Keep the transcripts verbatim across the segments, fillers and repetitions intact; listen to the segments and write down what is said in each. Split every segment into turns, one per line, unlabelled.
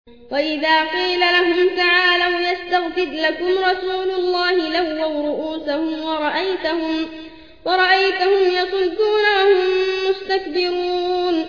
وإذا قيل لهم تعالوا يستغفر لكم رسول الله لووا رؤوسهم ورأيتهم, ورأيتهم يصدون وهم مستكبرون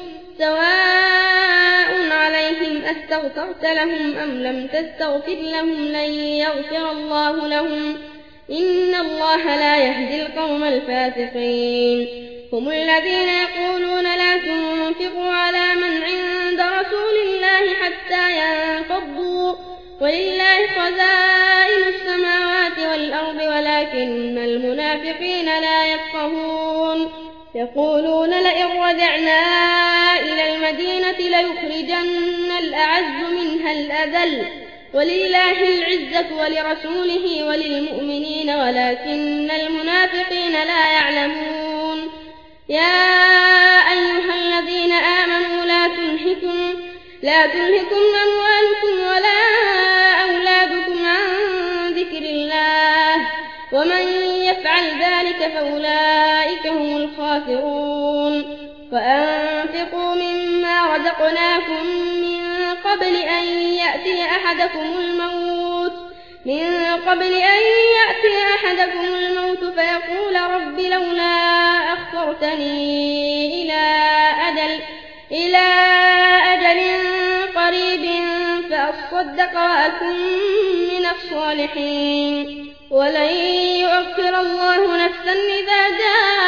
سواء عليهم أستغفرت لهم أم لم تستغفر لهم لن يغفر الله لهم إن الله لا يهدي القوم الفاسقين. هم الذين يقولون لا تنفقوا على من عند رسول الله حتى ينفضوا ولله خزائن السماوات والأرض ولكن المنافقين لا يفقهون. يقولون لئن رجعنا إلى المدينة ليخرجن الأعز منها الأذل ولله العزة ولرسوله وللمؤمنين ولكن المنافقين لا يعلمون. يا أيها الذين آمنوا لا تلهكم, لا تلهكم أموالكم ولا أولادكم عن ذكر الله ومن يفعل ذلك فأولئك هم الخاسرون. وأنفقوا مما رزقناكم من قبل أن يأتي أحدكم الموت من قبل أن يأتي أحدكم الموت فيقول رب لولا أخرتني إلى أجل إلى أجل قريب فأصدق وأكن من الصالحين ولن يؤخر الله نفسا إذا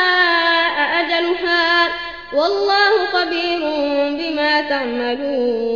جاء أجلها والله خبير بما تعملون.